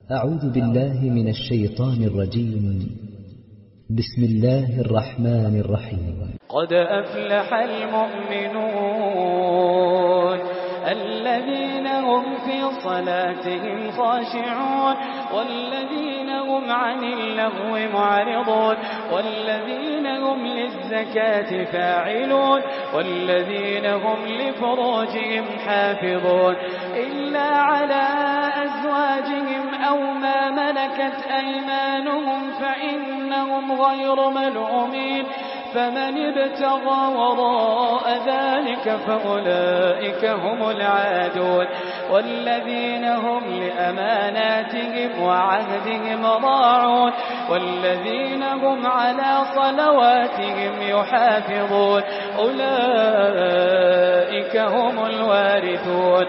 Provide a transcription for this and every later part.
أعوذ بالله من الشيطان الرجيم. بسم الله الرحمن الرحيم. قد أفلح المؤمنون الذين هم في صلاتهم خاشعون والذين هم عن اللغو معرضون والذين هم للزكاة فاعلون والذين هم لفروجهم حافظون إلا على أزواجهم أو ما ملكت أيمانهم فإنهم غير ملومين فمن ابتغى وراء ذلك فأولئك هم العادون والذين هم لأماناتهم وعهدهم راعون والذين هم على صلواتهم يحافظون أولئك هم الوارثون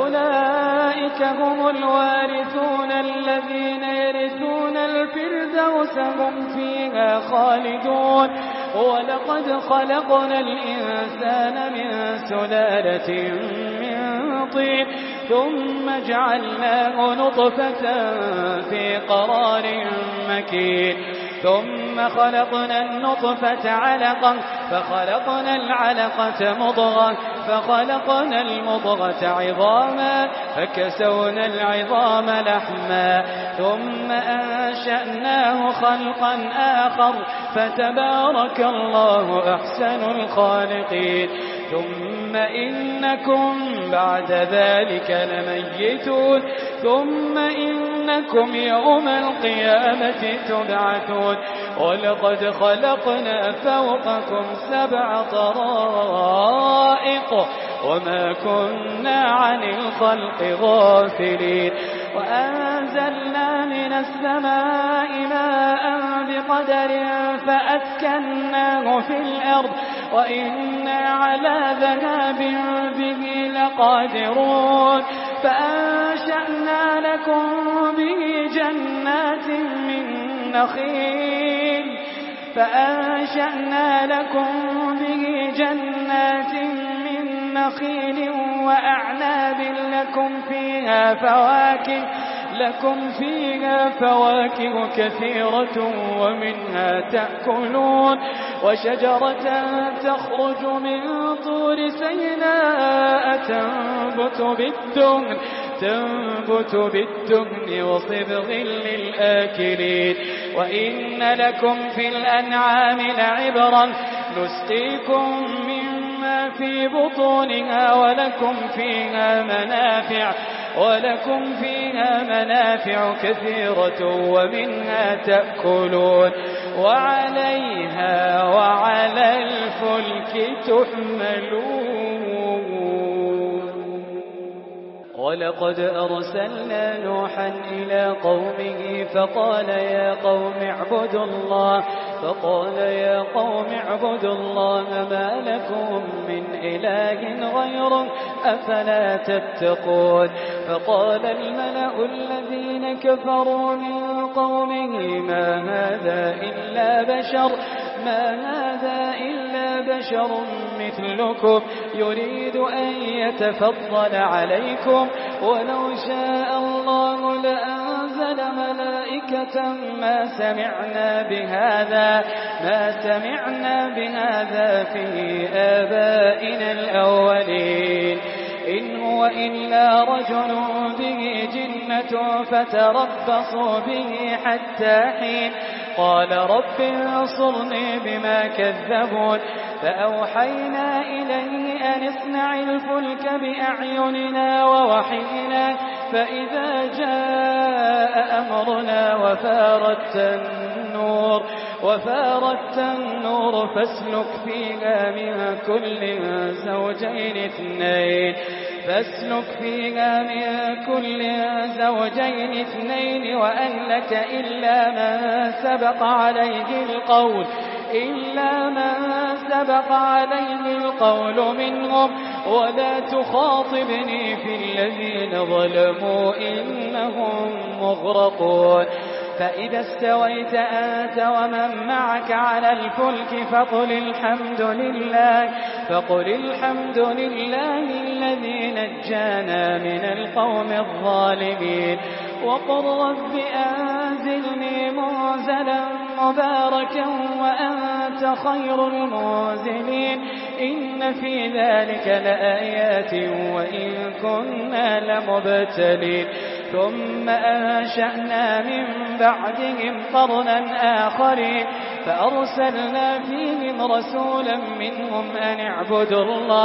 الذين يرثون الفردوس هم فيها خالدون ولقد خلقنا الإنسان من سلالة من طين ثم جعلناه نطفة في قرار مكين ثم خلقنا النطفة علقة فخلقنا العلقة مضغة فخلقنا المضغة عظاما فكسونا العظام لحما ثم أنشأناه خلقا آخر فتبارك الله أحسن الخالقين ثم إنكم بعد ذلك لميتون ثم إنكم يوم القيامة تبعثون ولقد خلقنا فوقكم 7 طرائق وما كنا عن الخلق غافلين وأنزلنا من السماء ماء بقدر فأسكناه في الأرض وإنا على ذهاب به لقادرون فأنشأنا لكم به جنات من نخيل وأعناب لكم فيها فواكه كثيرة ومنها تأكلون وشجرة تخرج من طور سيناء تنبت بالدهن وصبغ للآكلين وإن لكم في الأنعام لعبرا نسقيكم مما في بطونها ولكم فيها منافع كثيرة ومنها تأكلون وعليها وعلى الفلك تحملون ولقد أرسلنا نوحا إلى قومه فقال يا قوم اعبدوا الله ما لكم من إله غيره أفلا تتقون فقال الملأ الذين كفروا من قومه ما هذا إلا بشر مثلكم يريد أن يتفضل عليكم ولو شاء الله لأنزل ملائكة ما سمعنا بهذا في آبائنا الأولين إن هو إلا رجل به جنة فتربصوا به حتى حين قال رب انصرني بما كذبون فأوحينا إليه أن اصنع الفلك بأعيننا ووحينا فإذا جاء أمرنا وفارت النور فاسلك فيها من كل زوجين اثنين وأهلك إلا من سبق عليه القول منهم ولا تخاطبني في الذين ظلموا إنهم مغرقون فإذا استويت أنت ومن معك على الفلك فقل الحمد لله الذي نجانا من القوم الظالمين وقل رب أنزلني منزلا مباركا وأنت خير المنزلين إن في ذلك لآيات وإن كنا لمبتلين ثم أنشأنا من بعدهم قرنا آخرين فأرسلنا فيهم رسولا منهم أن اعبدوا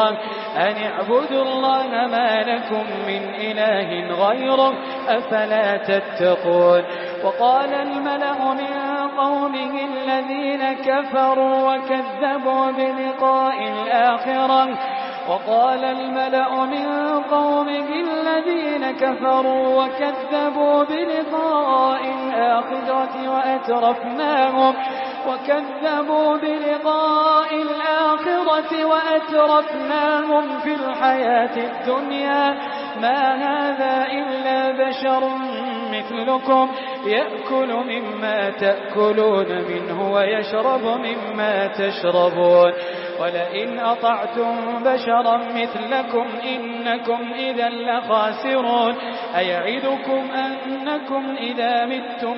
الله ما لكم من إله غيره أفلا تتقون وقال الملأ من قومه الذين كفروا وكذبوا بلقاء الآخرة وأترفناهم في الحياة الدنيا ما هذا إلا بشر مثلكم يأكل مما تأكلون منه ويشرب مما تشربون ولئن أطعتم بشرا مثلكم إنكم إذا لخاسرون أيعدكم أنكم إذا متم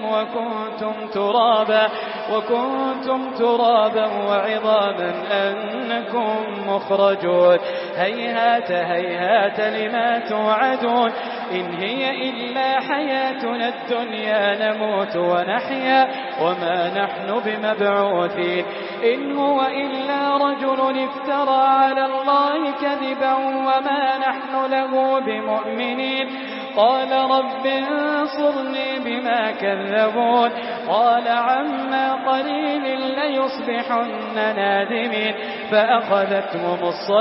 وكنتم ترابا وعظاما أنكم مخرجون هيهات لما توعدون إن هي إلا حياتنا الدنيا نموت ونحيا وما نحن بمبعوثين إن هو إلا رجل افترى على الله كذبا وما نحن له بمؤمنين قال رب انصرني بما كذبون قال عما قليل ليصبحن نادمين فأخذتهم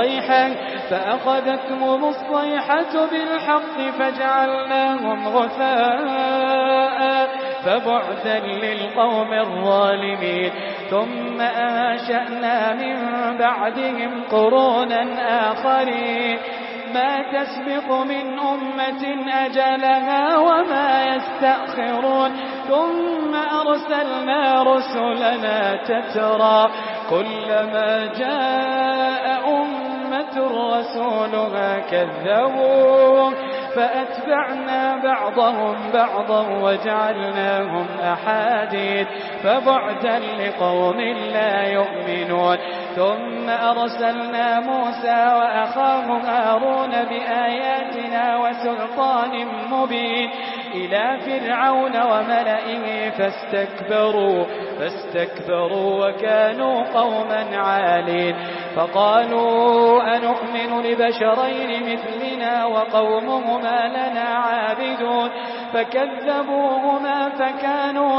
الصيحة بالحق فجعلناهم غثاء فبعدا للقوم الظالمين ثم أنشأنا من بعدهم قرونا آخرين ما تسبق من أمة أجلها وما يستأخرون ثم أرسلنا رسلنا تترى كلما جاء أمة رسولها كذبوا فأتبعنا بعضهم بعضا وجعلناهم أحاديث فبعدا لقوم لا يؤمنون ثم أرسلنا موسى وأخاه هارون بآياتنا وسلطان مبين إلى فرعون وملئه فاستكبروا وكانوا قوما عالين فقالوا أنؤمن لبشرين مثلنا وقومهما لنا عابدون فكذبوهما فكانوا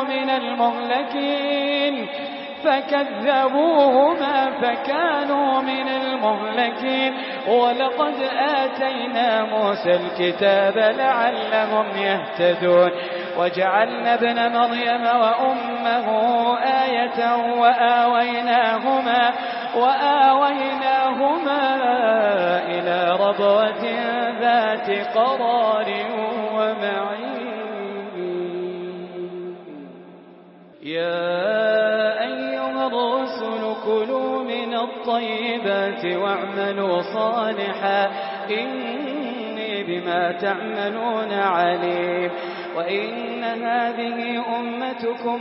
من المهلكين ولقد آتينا موسى الكتاب لعلهم يهتدون وجعلنا ابن مريم وأمه آية وآويناهما إلى ربوة ذات قرار ومعين يا أيها الرسل كلوا من الطيبات واعملوا صالحا إني بما تعملون عليم وإن هذه أمتكم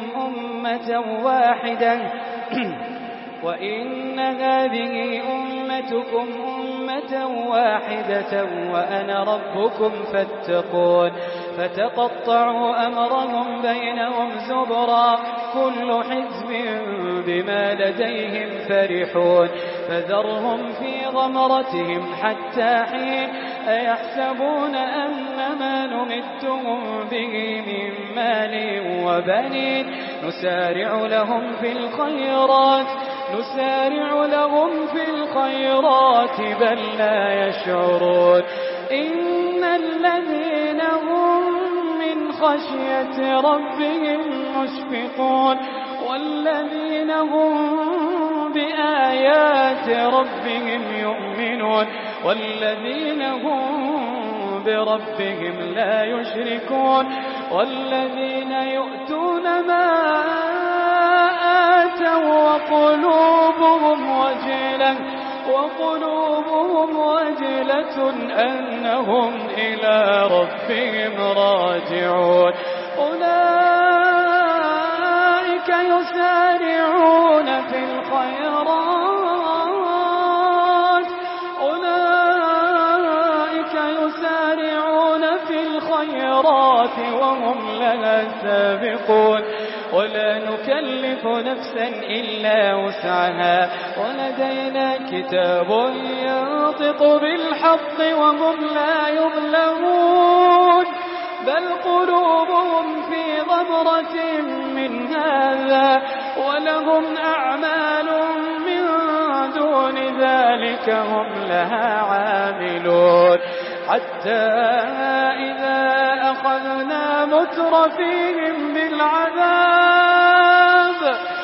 أمة واحدة وأنا ربكم فاتقون فتقطعوا أمرهم بينهم زبرا كل حزب بما لديهم فرحون فذرهم في غمرتهم حتى حين أيحسبون أنما نمدهم به من مال وبنين نسارع لهم في الخيرات بل لا يشعرون إن الذين هم من خشية ربهم مشفقون والذين هم بآيات ربهم يؤمنون والذين هم بربهم لا يشركون والذين يؤتون ما آتوا وقلوبهم وجلة وقلوبهم وجلة أنهم إلى ربهم راجعون أولئك يسارعون في الخيرات وهم لها سابقون ولا نكلف نفسا إلا وسعها ولدينا كتاب ينطق بالحق وهم لا يظلمون بل قلوبهم في غمرة من هذا ولهم أعمال من دون ذلك هم لها عاملون حتى إذا أخذنا مترفيهم بالعذاب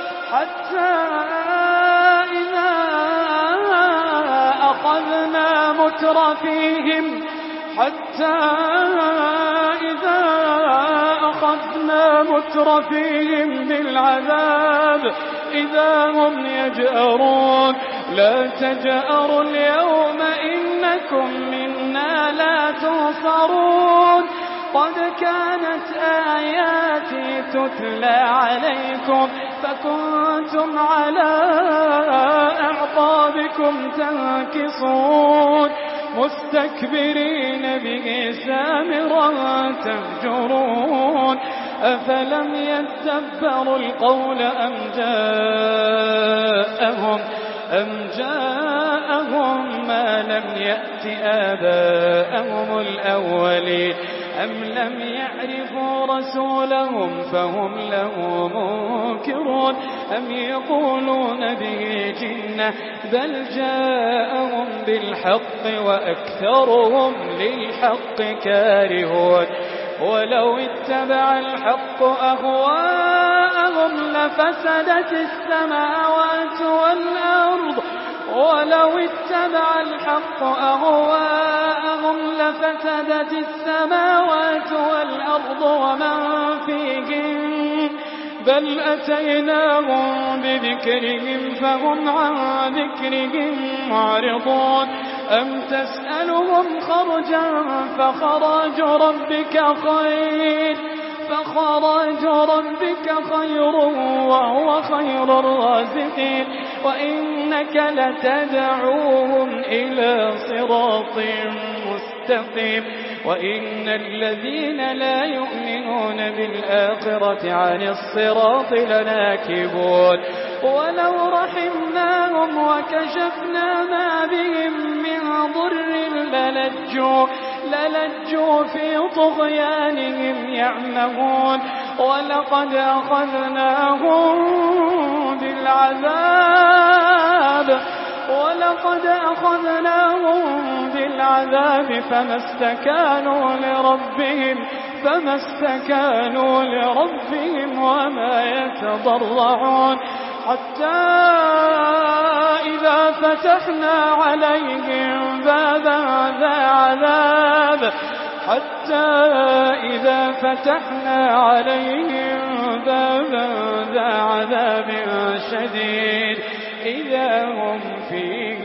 حتى إذا أخذنا مترفيهم بالعذاب إذا هم يجأرون لا تجأروا اليوم إنكم منا لا تنصرون قد كانت آياتي تتلى عليكم فكنتم على أعقابكم تنكصون مستكبرين به سامرا تهجرون أفلم يدبروا القول أم جاءهم ما لم يأت آباءهم الأولين أم لم يعرفوا رسولهم فهم له منكرون أم يقولون به جنة بل جاءهم بالحق وأكثرهم للحق كارهون ولو اتبع الحق أهواءهم لفسدت السماوات والأرض ومن فيهن بل أتيناهم بذكرهم فهم عن ذكرهم معرضون أم تسألهم خرجا فخراج ربك خير وهو خير الرازقين وإنك لتدعوهم إلى صراط مستقيم وإن الذين لا يؤمنون بالآخرة عن الصراط لناكبون ولو رحمناهم وكشفنا ما بهم من ضر للجوا في طغيانهم يعمهون ولقد أخذناهم بالعذاب فما استكانوا لربهم وما يتضرعون حتى إذا فتحنا عليهم بابا ذا عذاب شديد إذا هم فيه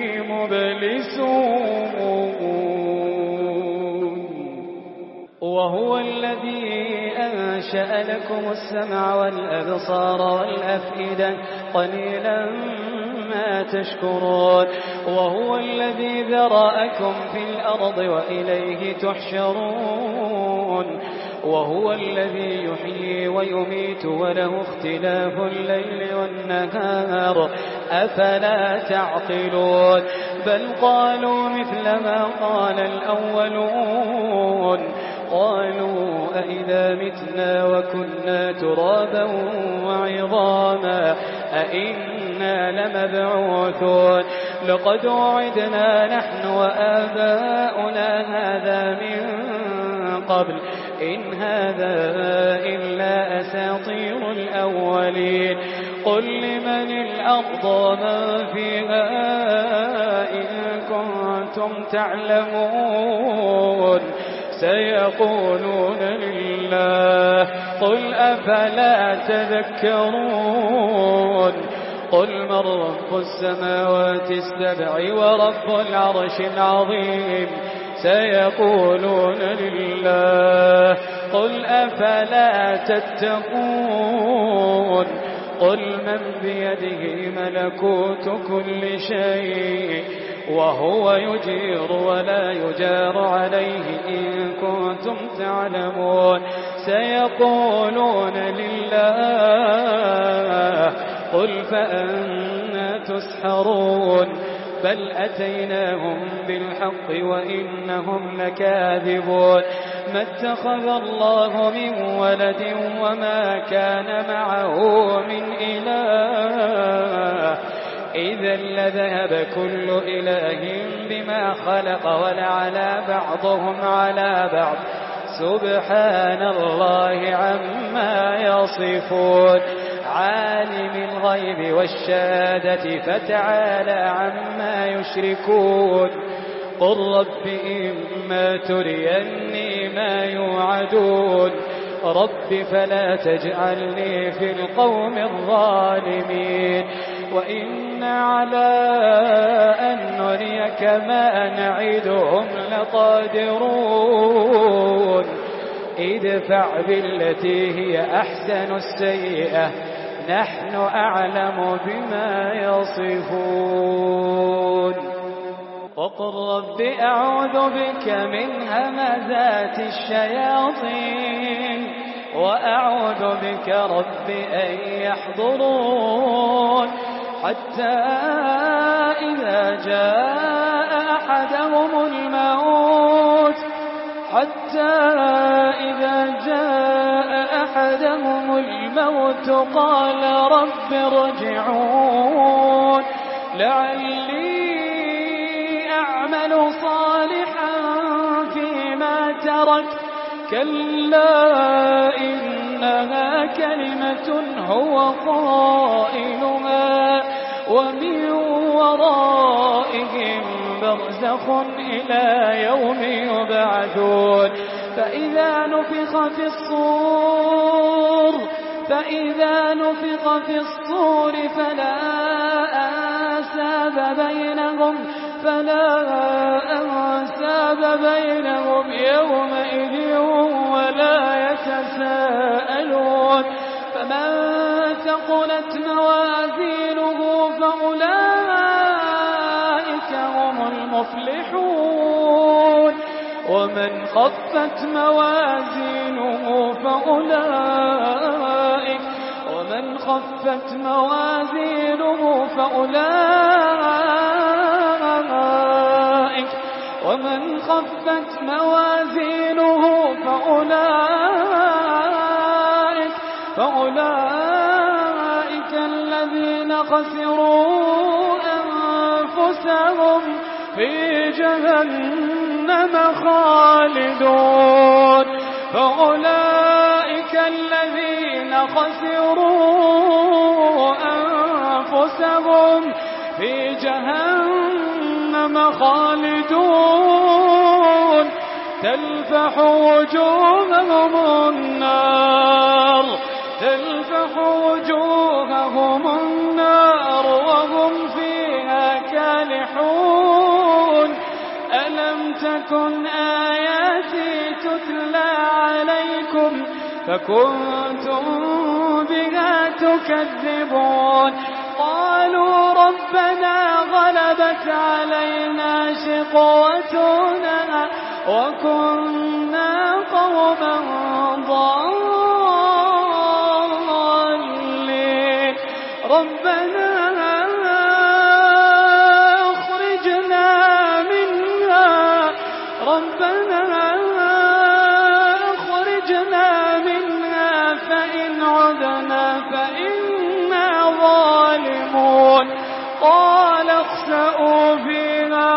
مبلسون وهو الذي أنشأ لكم السمع والأبصار والأفئدة قليلا ما تشكرون وهو الذي ذرأكم في الأرض وإليه تحشرون وهو الذي يحيي ويميت وله اختلاف الليل والنهار أفلا تعقلون بل قالوا مثل ما قال الأولون قالوا أئذا متنا وكنا ترابا وعظاما أئنا لمبعوثون لقد وعدنا نحن وآباؤنا هذا من قبل إن هذا إلا أساطير الأولين قل لمن الأرض ومن فيها إن كنتم تعلمون سيقولون لله قل أفلا تذكرون قل من رب السماوات السبع ورب العرش العظيم سيقولون لله قل أفلا تتقون قل من بيده ملكوت كل شيء وهو يجير ولا يجار عليه إن كنتم تعلمون سيقولون لله قل فأنى تسحرون بل أتيناهم بالحق وإنهم لكاذبون ما اتخذ الله من ولد وما كان معه من إله إذا لذهب كل إله بما خلق ولعلى بعضهم على بعض سبحان الله عما يصفون عالم الغيب والشهادة فتعالى عما يشركون قل رب إما تريني ما يوعدون رب فلا تجعلني في القوم الظالمين وإن على أن نريك ما نعدهم لقادرون ادفع بالتي هي أحسن السيئة نحن أعلم بما يصفون وقل رب أعوذ بك من همزات الشياطين وأعوذ بك رب أن يحضرون حتى إذا جاء أحدهم الموت قال رب ارجعون لعلي أعمل صالحا فيما ترك كلا إنها كلمة هو قائلها ومن ورائهم برزخ إلى يوم يبعثون فإذا نفخ في الصور فلا أنساب بينهم يومئذ ولا يتساءلون فمن ثقلت موازينه فأولئك هم المفلحون ومن خفت موازينه فأولئك الذين خسروا أنفسهم في جهنم خالدون فأولئك الذين خسروا أنفسهم في جهنم خالدون تلفح وجوههم النار وهم فيها كالحون ألم تكن آياتي تتلى عليكم فكنتم بها تكذبون قالوا ربنا غلبت علينا شقوتنا وكنا قوما ضالين ربنا أخرجنا منها فإن عدنا فإنا ظالمون قال اخسئوا فيها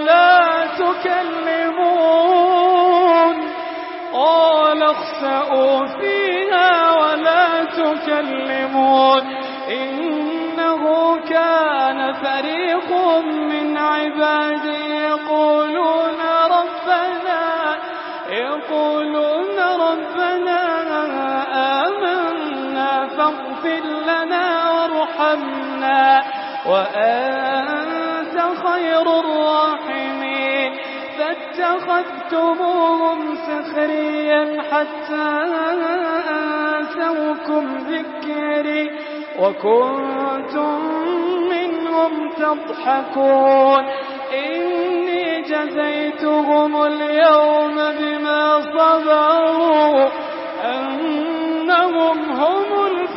ولا تكلمون إنه كان فريق من عبادي يقولون ربنا آمنا فاغفر لنا وارحمنا وأنت خير الراحمين. فاتخذتموهم سخريا حتى أنسوكم ذكري وكنتم منهم تضحكون. إني جزيتهم اليوم بما صبروا أنهم هم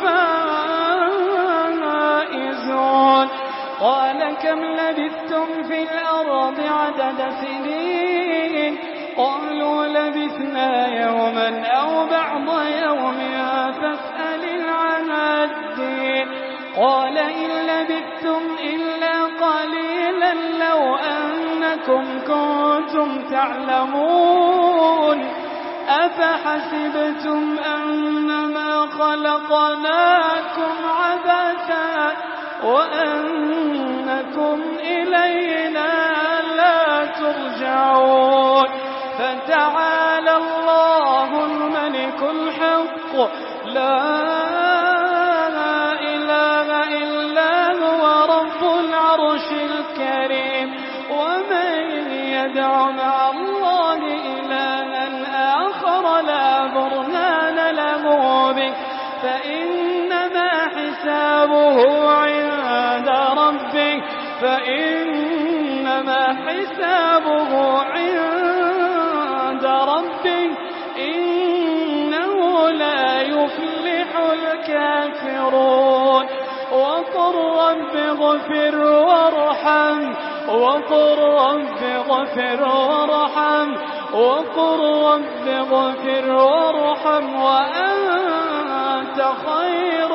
الفائزون. قال كم لبثتم في الأرض عدد سنين؟ قالوا لبثنا يوما أو بعض يوم فاسأل العادين. قال إن لبثتم إلا قليلا لو أنكم كنتم تعلمون. أفحسبتم أنما خلقناكم عبثا وأنكم إلينا لا ترجعون. فتعالى الله الملك الحق لا إله إلا هو رب العرش الكريم. ومن يدع مع الله إلها آخر لا برهان له به فإنما حسابه عند ربه إنه لا يفلح الكافرون. وقل رب اغفر وارحم وقل رب اغفر وارحم وأنت خير